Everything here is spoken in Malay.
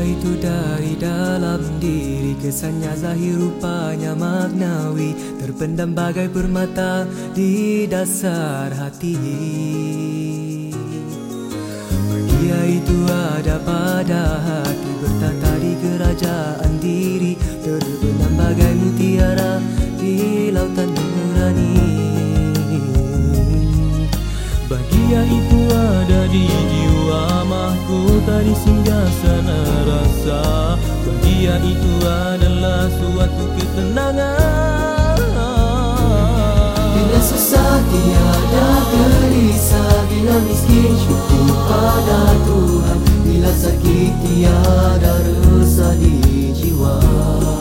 itu dari dalam diri, kesannya zahir rupanya maknawi, terpendam bagai permata di dasar hati. Bahagia itu ada pada hati, bertata di kerajaan diri, terbenam bagai mutiara di lautan nurani. Bahagia itu ada di jiwa, mahkota di singgasana rasa. Bahagia itu adalah suatu ketenangan. Bila susah tiada gelisah, bila miskin syukur pada Tuhan, bila sakit tiada resah di jiwa.